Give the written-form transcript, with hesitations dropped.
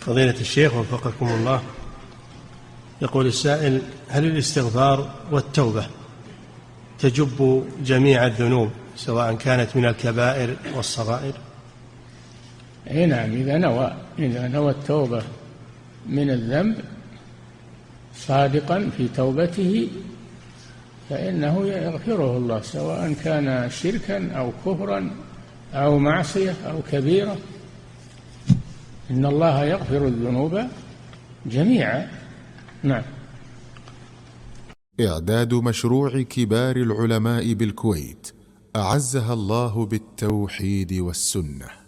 فضيلة الشيخ وفقكم الله، يقول السائل: هل الاستغفار والتوبة تجب جميع الذنوب سواء كانت من الكبائر والصغائر؟ أي نعم، إذا نوى التوبة من الذنب صادقا في توبته فإنه يغفره الله، سواء كان شركا أو كفرا أو معصية أو كبيرة. إن الله يغفر الذنوب جميعا. نعم. إعداد مشروع كبار العلماء بالكويت أعزها الله بالتوحيد والسنة.